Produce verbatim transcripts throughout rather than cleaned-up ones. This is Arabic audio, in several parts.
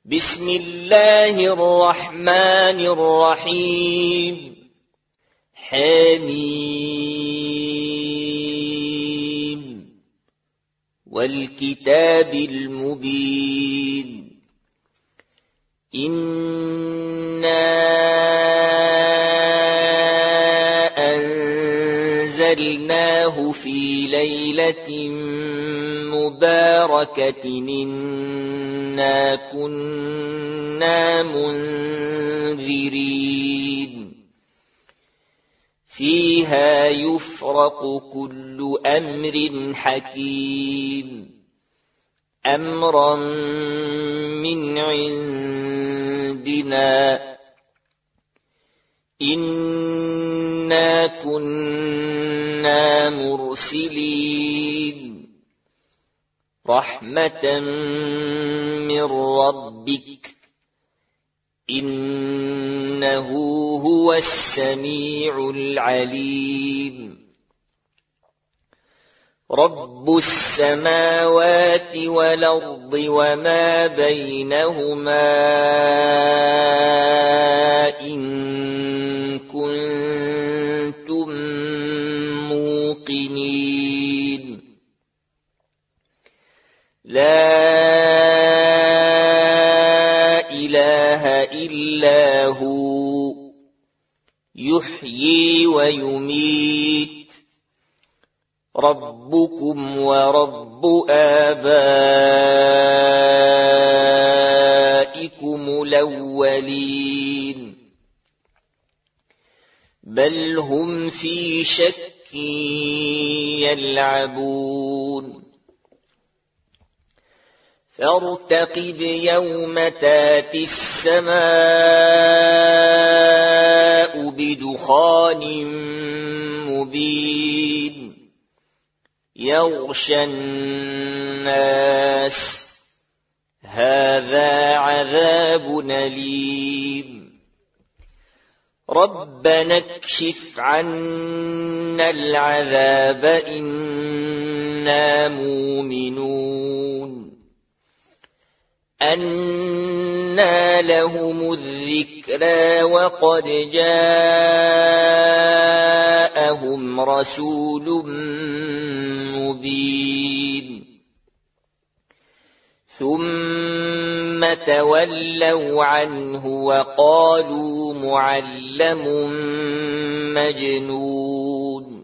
بسم الله الرحمن الرحيم حميم والكتاب المبين إنا أنزلناه في ليلة مباركة إنا كنا منذرين فيها يفرق كل أمر حكيم أمرا من عندنا إنا كنا مرسلين رحمة من ربك إنه هو السميع العليم رب السماوات والأرض وما بينهما إن كنتم موقنين لا إله إلا هو يحيي ويميت ربكم ورب آبائكم الأولين بل هم في شك يلعبون فارتقب يوم تاتي السماء بدخان مبين يغشى الناس هذا عذاب أليم ربنا اكشف عنا العذاب إنا مؤمنون أنى لهم الذكرى وقد جاءهم رسول مبين ثم تولوا عنه وقالوا معلم مجنون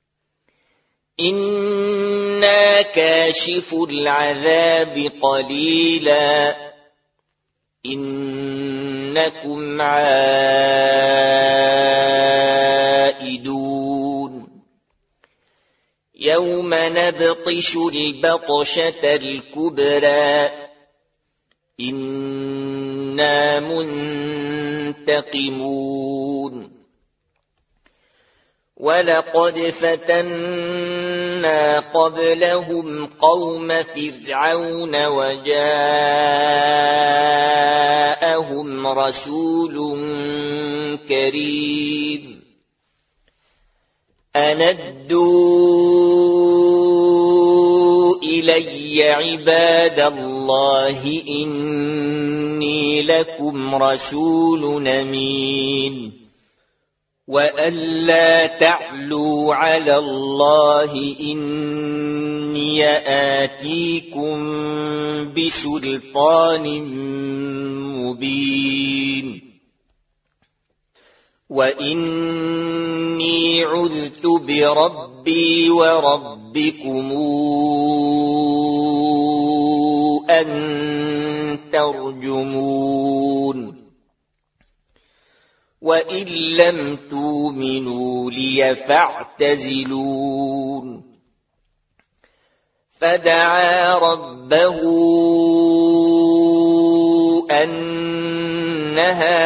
إنا كاشف العذاب قليلا إنكم عائدون يوم نبطش البطشة الكبرى إنا منتقمون ولقد فتنا قبلهم قوم فرعون وجاءهم رسول كريم أن ادوا إلي عباد الله إني لكم رسول أمين وأن لا تعلوا على الله إني آتيكم بسلطان مبين وإني عذت بربي وربكم أن ترجمون وإن لم تؤمنوا لي فاعتزلون فدعا ربه أن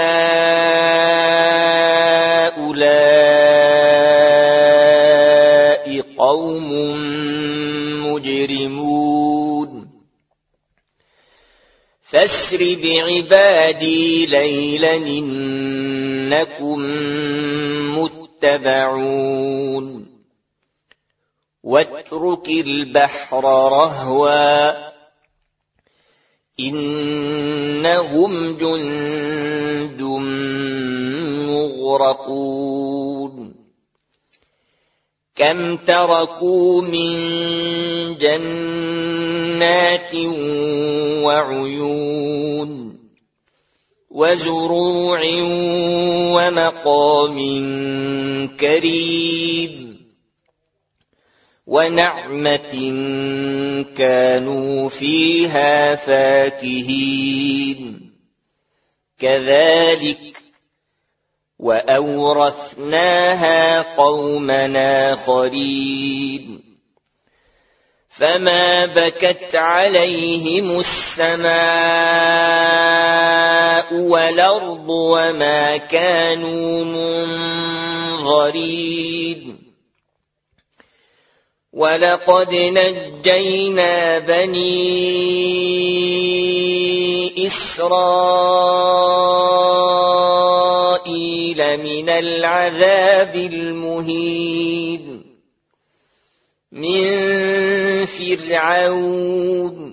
هؤلاء قوم مجرمون فاسر بعبادي ليلا إنكم متبعون واترك البحر رهوا إن إنهم جند مغرقون كم تركوا من جنات وعيون وزروع ومقام كريم ونعمة كانوا فيها فاكهين كذلك وأورثناها قومنا آخرين فما بكت عليهم السماء والأرض وما كانوا منظرين ولقد نجينا بني إسرائيل من العذاب المهين من فرعون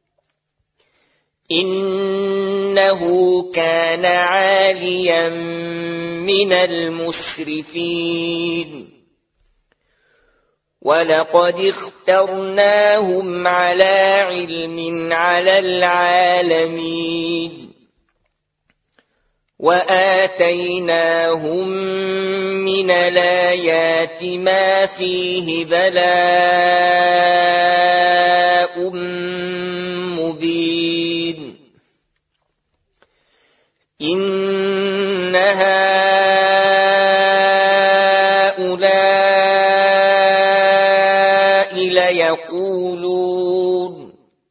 إنه كان عاليا من المسرفين ولقد اخترناهم على علم على العالمين وآتيناهم من الآيات ما فيه بلاء مبين إن هؤلاء ليقولون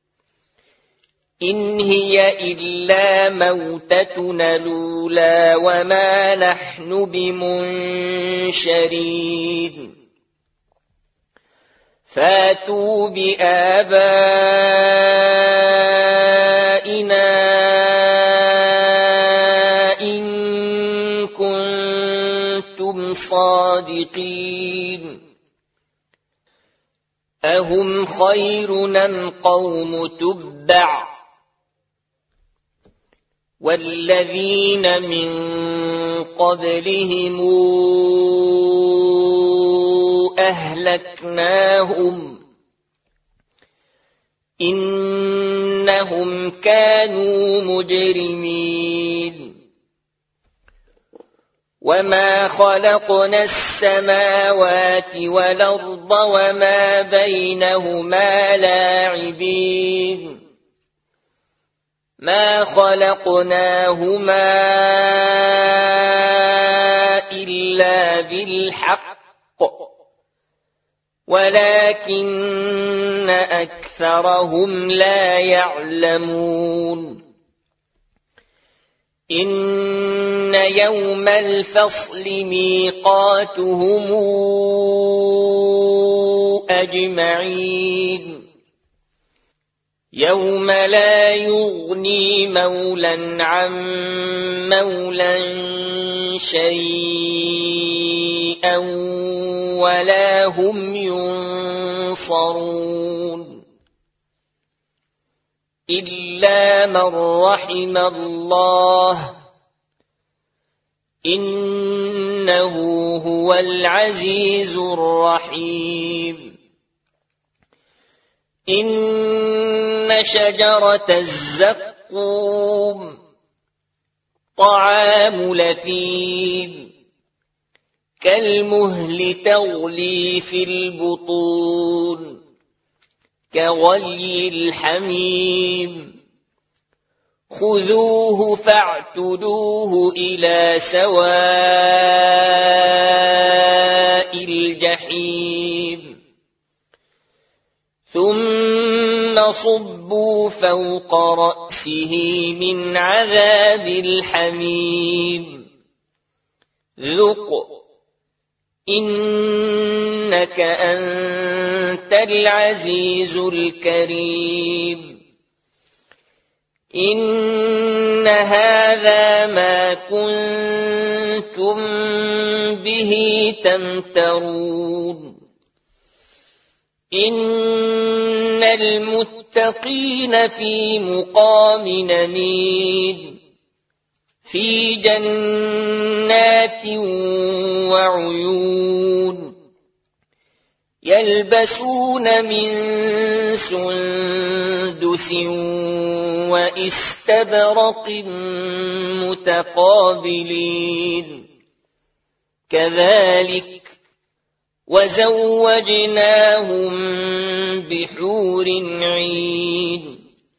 إن هي إلا موتتنا الأولى وما نحن بمنشرين فاتوا بآبائنا إن كنتم صادقين أهم خير أم قوم تبع والذين من قبلهم أهلكناهم إنهم كانوا مجرمين وما خلقنا السماوات والأرض وما بينهما لاعبين ما خلقناهما إلا بالحق ولكن أكثرهم لا يعلمون إن يوم الفصل ميقاتهم أجمعين يوم لا يغني مولا عن مولا شيئا ولا هم ينصرون إلا من رحم الله إنه هو العزيز الرحيم إن شجرة الزقوم طعام لثيم كالمهل تغلي في البطون كغلي الحميم خذوه فاعتلوه إلى سواء الجحيم ثم صبوا فوق رأسه من عذاب الحميم ذق إنك أنت العزيز الكريم إن هذا ما كنتم به تمترون إن المتقين للمتقين في مقام أمين في جنات وعيون يلبسون من سندس واستبرق متقابلين كذلك وزوجناهم بحور عين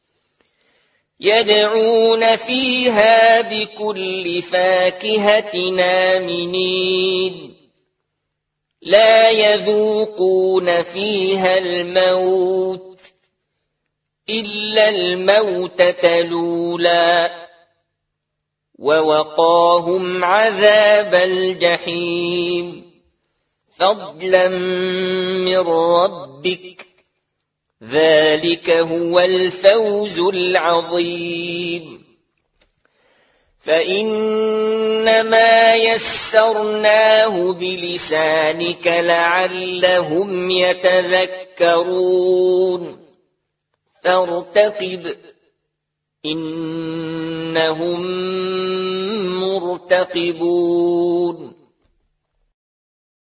يدعون فيها بكل فاكهة آمنين لا يذوقون فيها الموت إلا الموتة الأولى ووقاهم عذاب الجحيم فضلا من ربك ذلك هو الفوز العظيم فإنما يسرناه بلسانك لعلهم يتذكرون فارتقب إنهم مرتقبون